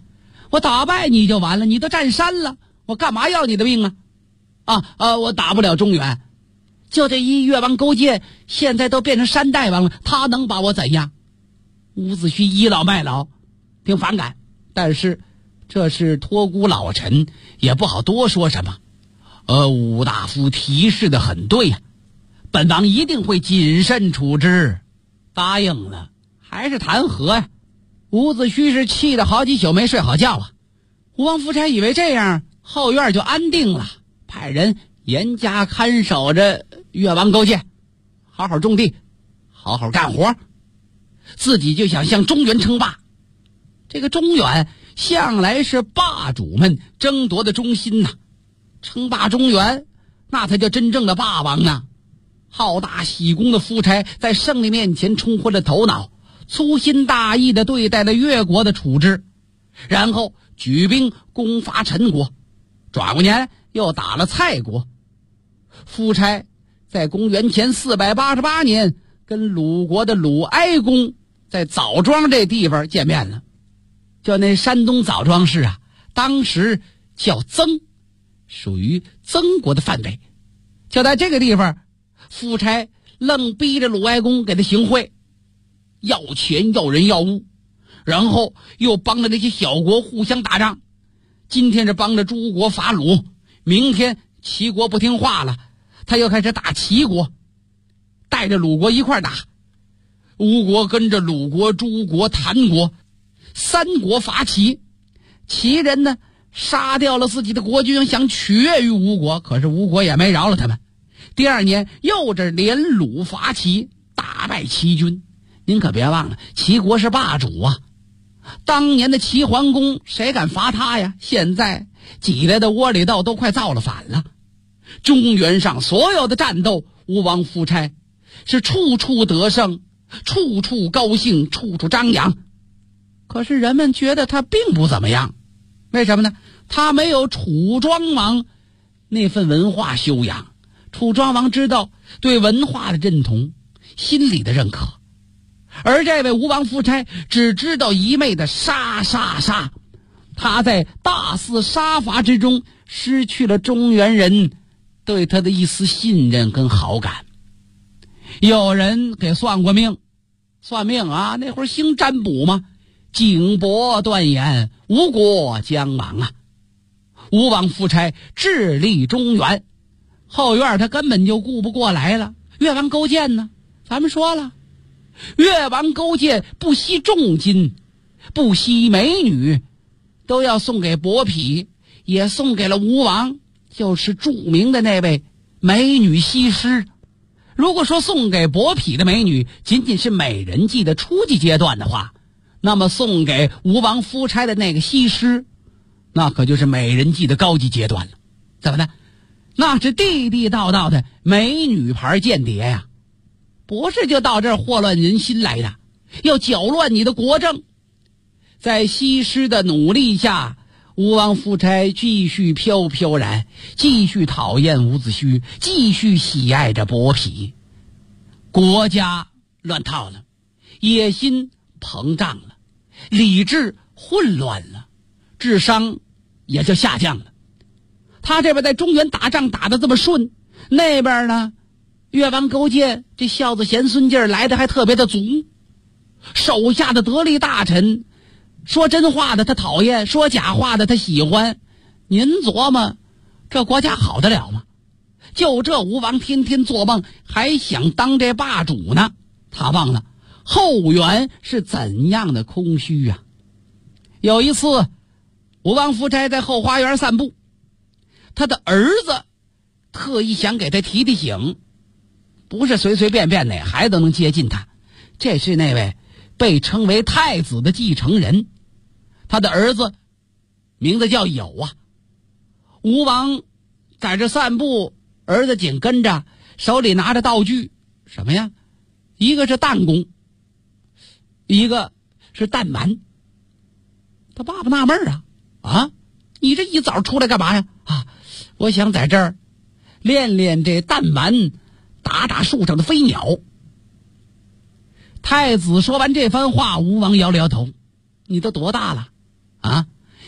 我打败你就完了，你都占山了，我干嘛要你的命啊？我打不了中原，就这一越王勾践现在都变成山大王了，他能把我怎样？伍子胥倚老卖老，挺反感，但是这是托孤老臣，也不好多说什么。伍大夫提示的很对呀，本王一定会谨慎处置。答应了，还是谈和呀？伍子胥是气得好几宿没睡好觉啊。吴王夫差以为这样后院就安定了，派人严加看守着越王勾践，好好种地，好好干活，自己就想向中原称霸。这个中原向来是霸主们争夺的中心呐，称霸中原，那才叫真正的霸王呢。好大喜功的夫差在胜利面前冲昏了头脑，粗心大意地对待了越国的处置，然后举兵攻伐陈国，转过年又打了蔡国。夫差在公元前488年跟鲁国的鲁哀公在枣庄这地方见面了，叫那山东枣庄市啊，当时叫曾，属于曾国的范围。就在这个地方，夫差愣逼着鲁哀公给他行贿，要钱要人要物，然后又帮着那些小国互相打仗。今天是帮着诸国伐鲁，明天齐国不听话了，他又开始打齐国，带着鲁国一块打。吴国跟着鲁国、诸国、谭国三国伐齐，齐人呢杀掉了自己的国君，想取悦于吴国，可是吴国也没饶了他们。第二年又这连鲁伐齐，大败齐军。您可别忘了，齐国是霸主啊，当年的齐桓公谁敢伐他呀？现在挤来的窝里斗都快造了反了。中原上所有的战斗，吴王夫差是处处得胜，处处高兴，处处张扬。可是人们觉得他并不怎么样，为什么呢？他没有楚庄王那份文化修养。楚庄王知道对文化的认同，心理的认可，而这位吴王夫差只知道一昧的杀杀杀。他在大肆杀伐之中失去了中原人对他的一丝信任跟好感。有人给算过命，算命啊，那会儿兴占卜嘛，景伯断言吴国将亡啊。吴王夫差致力中原，后院他根本就顾不过来了。越王勾践呢，咱们说了，越王勾践不惜重金，不惜美女，都要送给伯嚭，也送给了吴王，就是著名的那位美女西施。如果说送给伯嚭的美女仅仅是美人计的初级阶段的话，那么送给吴王夫差的那个西施，那可就是美人计的高级阶段了。怎么的？那是地地道道的美女牌间谍呀，不是就到这儿祸乱人心来的，要搅乱你的国政。在西施的努力下，吴王夫差继续飘飘然，继续讨厌伍子胥，继续喜爱着伯嚭。国家乱套了，野心膨胀了，理智混乱了，智商也就下降了。他这边在中原打仗打得这么顺，那边呢，越王勾践这孝子贤孙劲儿来的还特别的足，手下的得力大臣说真话的他讨厌，说假话的他喜欢。您琢磨这国家好得了吗？就这吴王天天做梦还想当这霸主呢，他忘了后援是怎样的空虚啊。有一次吴王夫差在后花园散步，他的儿子特意想给他提提醒，不是随随便便哪孩子能接近他，这是那位被称为太子的继承人，他的儿子名字叫友啊。吴王在这散步，儿子紧跟着，手里拿着道具，什么呀？一个是弹弓，一个是弹丸。他爸爸纳闷啊，你这一早出来干嘛呀？我想在这儿练练这弹丸，打打树上的飞鸟。太子说完这番话，吴王摇了摇头，你都多大了啊？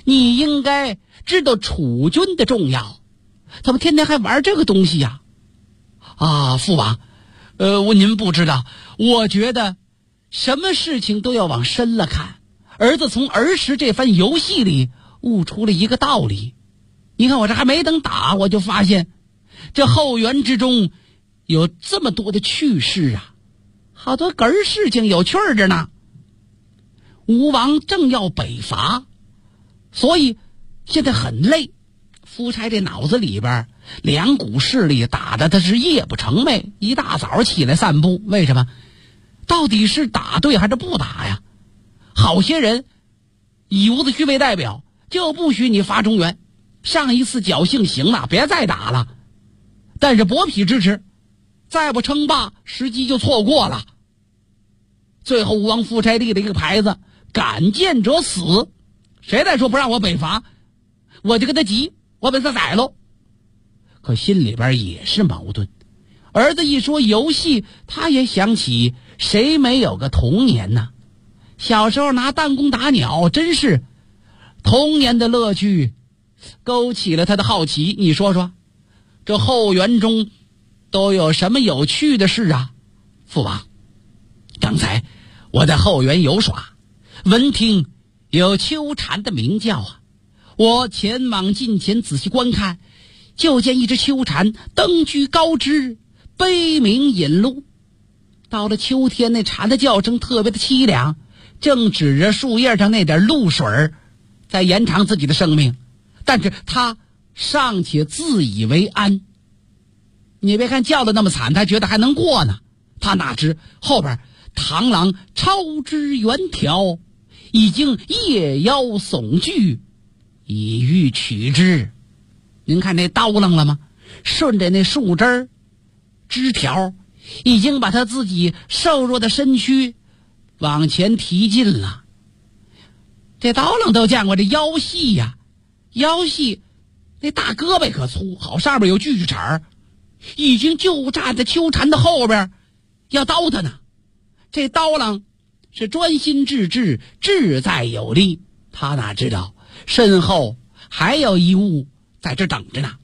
你应该知道储君的重要，怎么天天还玩这个东西呀？啊，父王，您不知道，我觉得什么事情都要往深了看。儿子从儿时这番游戏里悟出了一个道理。你看我这还没等打，我就发现这后园之中有这么多的趣事啊，好多个儿事情有趣着呢。吴王正要北伐，所以现在很累。夫差这脑子里边两股势力打的他是夜不成寐，一大早起来散步。为什么？到底是打对还是不打呀？好些人以伍子胥为代表，就不许你伐中原，上一次侥幸行了，别再打了。但是伯嚭支持，再不称霸，时机就错过了。最后吴王夫差立了一个牌子，敢谏者死。谁再说不让我北伐，我就跟他急，我把他宰喽。可心里边也是矛盾。儿子一说游戏，他也想起谁没有个童年呢？小时候拿弹弓打鸟，真是童年的乐趣，勾起了他的好奇。你说说，这后园中都有什么有趣的事啊？父王，刚才我在后园游耍，闻听有秋蝉的鸣叫啊，我前往近前仔细观看，就见一只秋蝉登居高枝，悲鸣引路。到了秋天，那蝉的叫声特别的凄凉，正指着树叶上那点露水在延长自己的生命，但是他尚且自以为安。你别看叫的那么惨，他觉得还能过呢。他哪知后边螳螂超之远眺，已经夜腰耸据，以欲取之。您看那刀楞了吗？顺着那树枝条，已经把他自己瘦弱的身躯往前提进了。这刀楞都见过，这腰细呀，腰细，那大胳膊可粗，好上面有锯齿，已经就站在秋蝉的后边，要刀他呢。这刀楞是专心致志，志在有力。他哪知道身后还有一物在这等着呢。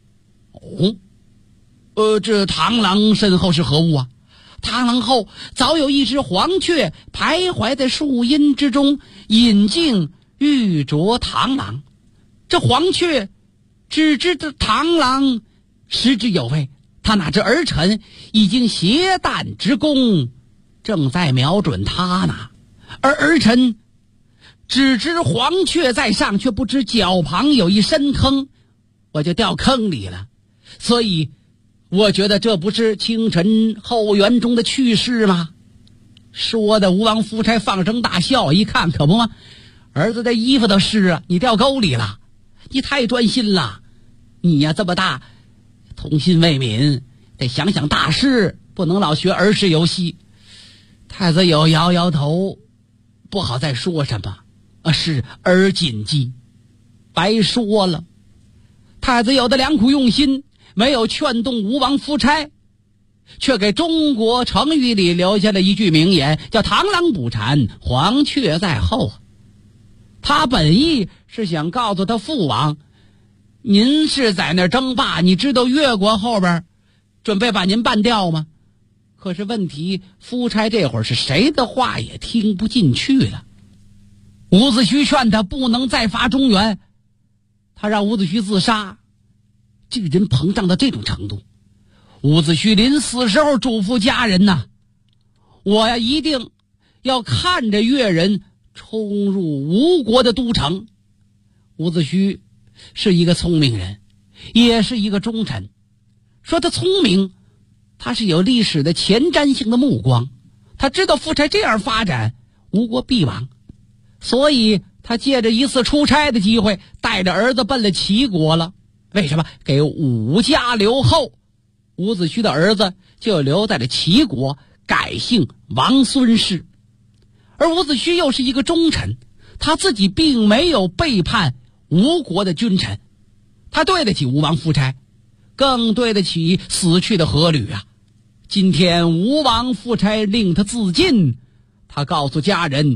这螳螂身后是何物啊？螳螂后早有一只黄雀徘徊在树荫之中，引颈欲啄螳螂。这黄雀只知这螳螂食之有味，他哪知儿臣已经携弹之弓，正在瞄准他呢。而儿臣只知黄雀在上，却不知脚旁有一深坑，我就掉坑里了。所以我觉得这不是清晨后园中的趣事吗？说的吴王夫差放声大笑，一看可不吗？儿子的衣服都湿了，你掉沟里了，你太专心了。你呀这么大，童心未泯，得想想大事，不能老学儿时游戏。太子有摇摇头，不好再说什么。是儿谨记，白说了。太子有的良苦用心，没有劝动吴王夫差，却给中国成语里留下了一句名言，叫螳螂捕蝉，黄雀在后。他本意是想告诉他父王，您是在那儿争霸，你知道越国后边准备把您办掉吗？可是问题，夫差这会儿是谁的话也听不进去了。伍子胥劝他不能再伐中原，他让伍子胥自杀。这个人膨胀到这种程度，伍子胥临死时候嘱咐家人呐，我呀一定要看着越人冲入吴国的都城。伍子胥是一个聪明人，也是一个忠臣。说他聪明，他是有历史的前瞻性的目光，他知道夫差这样发展，吴国必亡。所以他借着一次出差的机会，带着儿子奔了齐国了。为什么？给伍家留后。伍子胥的儿子就留在了齐国，改姓王孙氏。而伍子胥又是一个忠臣，他自己并没有背叛吴国的君臣，他对得起吴王夫差，更对得起死去的阖闾啊。今天吴王夫差令他自尽，他告诉家人，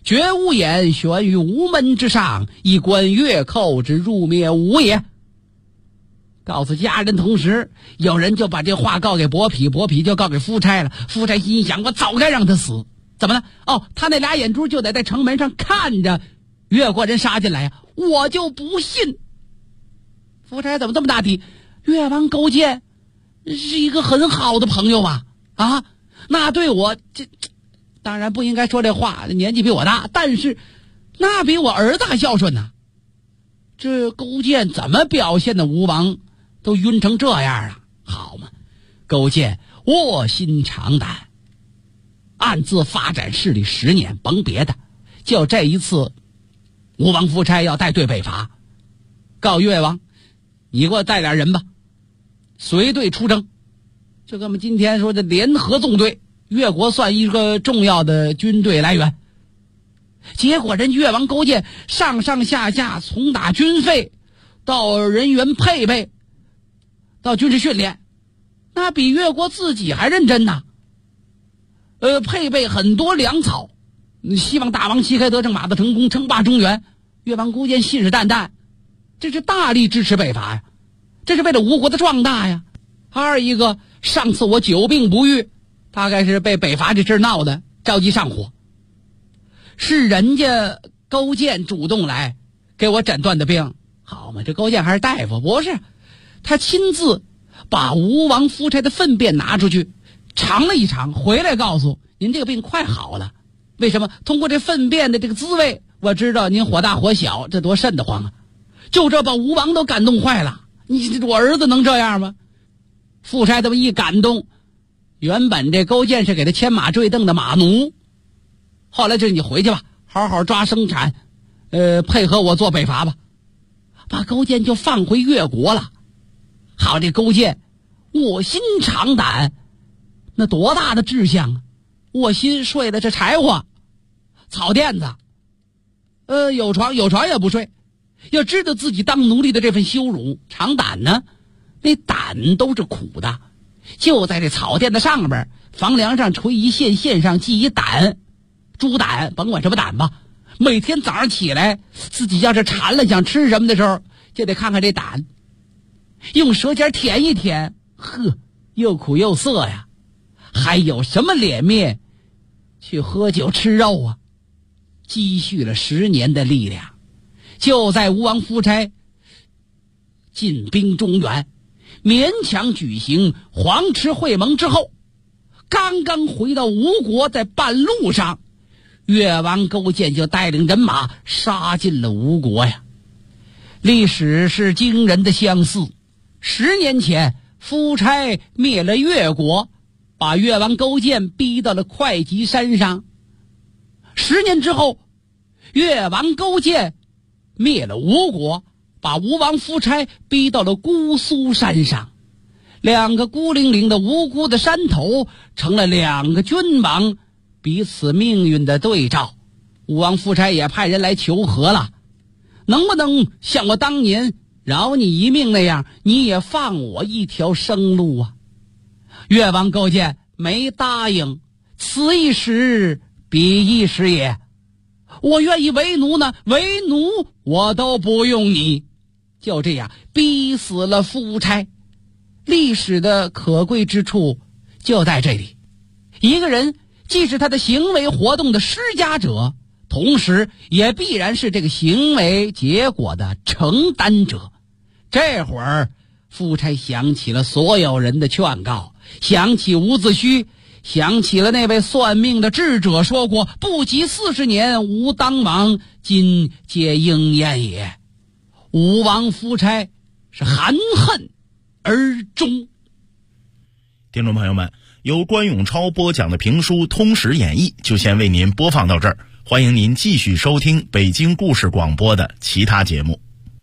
绝无眼悬于无门之上，以观越寇之入灭吴也。告诉家人同时，有人就把这话告给伯嚭，伯嚭就告给夫差了。夫差心想，我早该让他死。怎么了？他那俩眼珠就得在城门上看着越国人杀进来呀，我就不信。夫差怎么这么大体？越王勾践是一个很好的朋友啊，那对我当然不应该说这话，年纪比我大，但是那比我儿子还孝顺呢。这勾践怎么表现的吴王都晕成这样了？好嘛，勾践卧薪尝胆，暗自发展势力10年，甭别的，就这一次吴王夫差要带队北伐，告越王，你给我带点人吧，随队出征。就跟我们今天说的联合纵队，越国算一个重要的军队来源。结果人越王勾践上上下下，从打军费到人员配备到军事训练，那比越国自己还认真呐。配备很多粮草，希望大王旗开得胜，马到成功，称霸中原。越王勾践信誓旦旦，这是大力支持北伐呀，这是为了吴国的壮大呀。二一个，上次我久病不愈，大概是被北伐这事闹的，着急上火，是人家勾践主动来给我诊断的病。好嘛，这勾践还是大夫？不是，他亲自把吴王夫差的粪便拿出去尝了一尝，回来告诉您这个病快好了。为什么？通过这粪便的这个滋味，我知道您火大火小，这多瘆得慌啊！就这把吴王都感动坏了。我儿子能这样吗？夫差这么一感动，原本这勾践是给他牵马坠镫的马奴，后来这你回去吧，好好抓生产，配合我做北伐吧，把勾践就放回越国了。好，这勾践卧薪尝胆，那多大的志向啊！卧薪睡的这柴火草垫子，有床也不睡，要知道自己当奴隶的这份羞辱。尝胆呢，那胆都是苦的，就在这草垫子上边，房梁上垂一线，线上系一胆，猪胆，甭管什么胆吧。每天早上起来，自己要是馋了想吃什么的时候，就得看看这胆，用舌尖舔一舔，呵，又苦又涩呀，还有什么脸面去喝酒吃肉啊？积蓄了10年的力量，就在吴王夫差进兵中原，勉强举行黄池会盟之后，刚刚回到吴国，在半路上，越王勾践就带领人马杀进了吴国呀。历史是惊人的相似。10年前，夫差灭了越国，把越王勾践逼到了会稽山上。10年之后，越王勾践灭了吴国，把吴王夫差逼到了姑苏山上。2个孤零零的无辜的山头，成了2个君王彼此命运的对照。吴王夫差也派人来求和了，能不能像我当年饶你一命那样，你也放我一条生路啊？越王勾践没答应，此一时彼一时也。我愿意为奴呢，为奴我都不用你。就这样逼死了夫差。历史的可贵之处就在这里，一个人既是他的行为活动的施加者，同时也必然是这个行为结果的承担者。这会儿夫差想起了所有人的劝告，想起伍子胥，想起了那位算命的智者说过，不及40年吾当亡，今皆应验也。吴王夫差是含恨而终。 听众朋友们，由关永超播讲的评书《通史演义》就先为您播放到这儿，欢迎您继续收听北京故事广播的其他节目。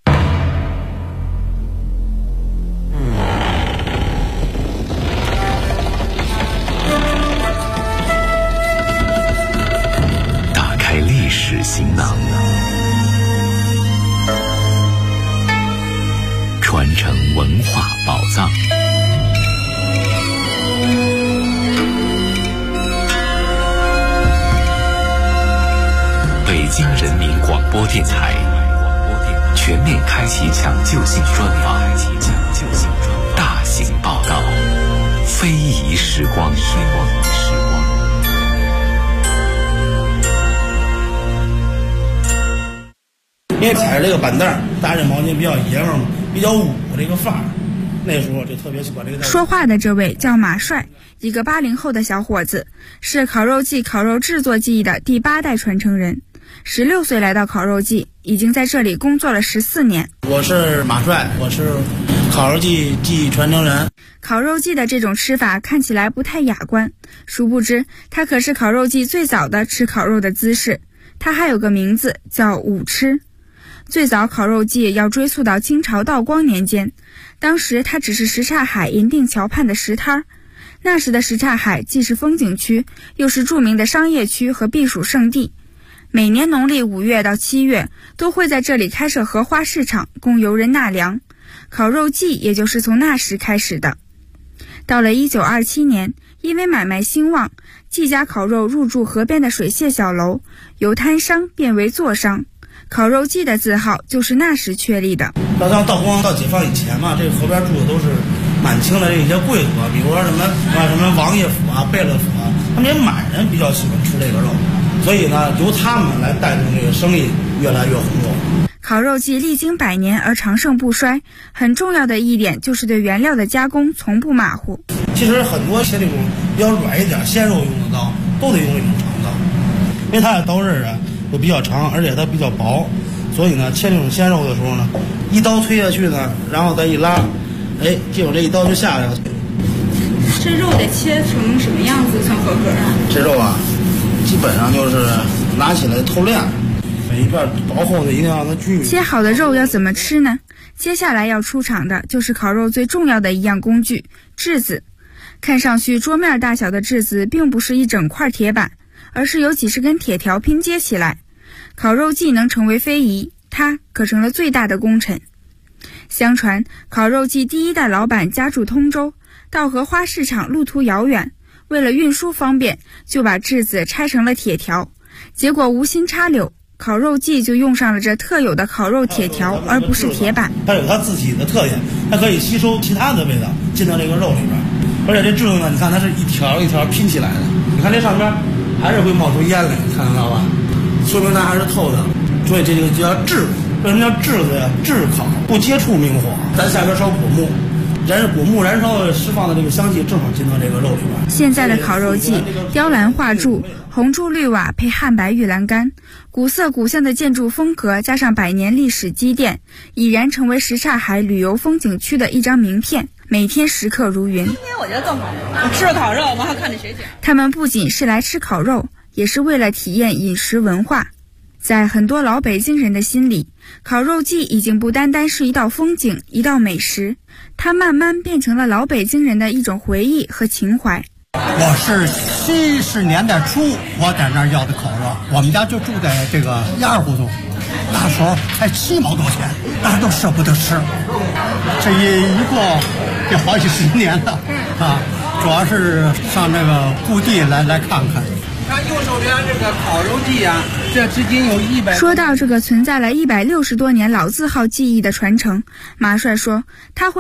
打开历史行囊，传承文化宝藏。 京人民广播电台全面开启抢救性专访，大型报道，非遗时光。 因为踩着这个板凳，搭着毛巾比较爷们儿嘛，比较武这个范儿。那时候就特别喜欢这个。 说话的这位叫马帅，一个80后的小伙子，是烤肉季烤肉制作技艺的第8代传承人。16岁来到烤肉季，已经在这里工作了14年。 我是马帅，我是烤肉季技艺传承人。 烤肉季的这种吃法看起来不太雅观，殊不知它可是烤肉季最早的吃烤肉的姿势。它还有个名字叫舞吃。最早烤肉季要追溯到清朝道光年间，当时它只是什刹海银锭桥畔的石滩。那时的什刹海既是风景区，又是著名的商业区和避暑胜地。每年农历5月到7月都会在这里开设荷花市场，供游人纳凉。烤肉季也就是从那时开始的。到了1927年，因为买卖兴旺，季家烤肉入驻河边的水榭小楼，由摊商变为座商。烤肉季的字号就是那时确立的。 到道光到解放以前嘛，这个河边住的都是满清的这些贵族，比如说什么王爷府啊、贝勒府啊，他们这些满人比较喜欢吃这个肉，所以呢，由他们来带动这个生意越来越红火。 烤肉季历经100年而长盛不衰，很重要的一点就是对原料的加工从不马虎。 其实很多切这种比较软一点鲜肉用的刀，都得用这种长刀，因为它的刀刃啊都比较长，而且它比较薄，所以呢，切这种鲜肉的时候呢，一刀推下去呢，然后再一拉，结果这一刀就下来了。 这肉得切成什么样子算合格啊？ 这肉啊，基本上就是拿起来透亮，每一片薄厚的一定要让它均匀。 切好的肉要怎么吃呢？接下来要出场的就是烤肉最重要的一样工具——炙子。看上去桌面大小的炙子并不是一整块铁板，而是由几十根铁条拼接起来。烤肉季能成为非遗，它可成了最大的功臣。相传烤肉季第1代老板家住通州，到荷花市场路途遥远，为了运输方便，就把炙子拆成了铁条。结果无心插柳，烤肉季就用上了这特有的烤肉铁条，而不是铁板。 它有它自己的特点，它可以吸收其他的味道进到这个肉里边。而且这炙子呢，你看它是一条一条拼起来的，你看这上边还是会冒出烟来，你看得到吧？说明它还是透的，所以这个就叫炙。为什么叫炙子呀？炙烤，不接触明火。咱下边烧果木，果木燃烧释放的这个香气正好进到这个肉里边。 现在的烤肉季，雕栏画柱，红朱绿瓦配汉白玉栏杆，古色古香的建筑风格加上100年历史积淀，已然成为什刹海旅游风景区的一张名片。每天食客如云。今天我觉得更好，我吃了烤肉，我还看着水饺。 他们不仅是来吃烤肉，也是为了体验饮食文化。在很多老北京人的心里，烤肉季已经不单单是一道风景、一道美食，它慢慢变成了老北京人的一种回忆和情怀。 我是70年代初，我在那儿要的烤肉，我们家就住在这个1·2胡同，那时候才7毛多钱，大家都舍不得吃。这一过这好几10年了啊，主要是上这个故地来看看。 看右手边这个烤肉季啊，这至今有100。 说到这个存在了160多年老字号技艺的传承，马帅说他会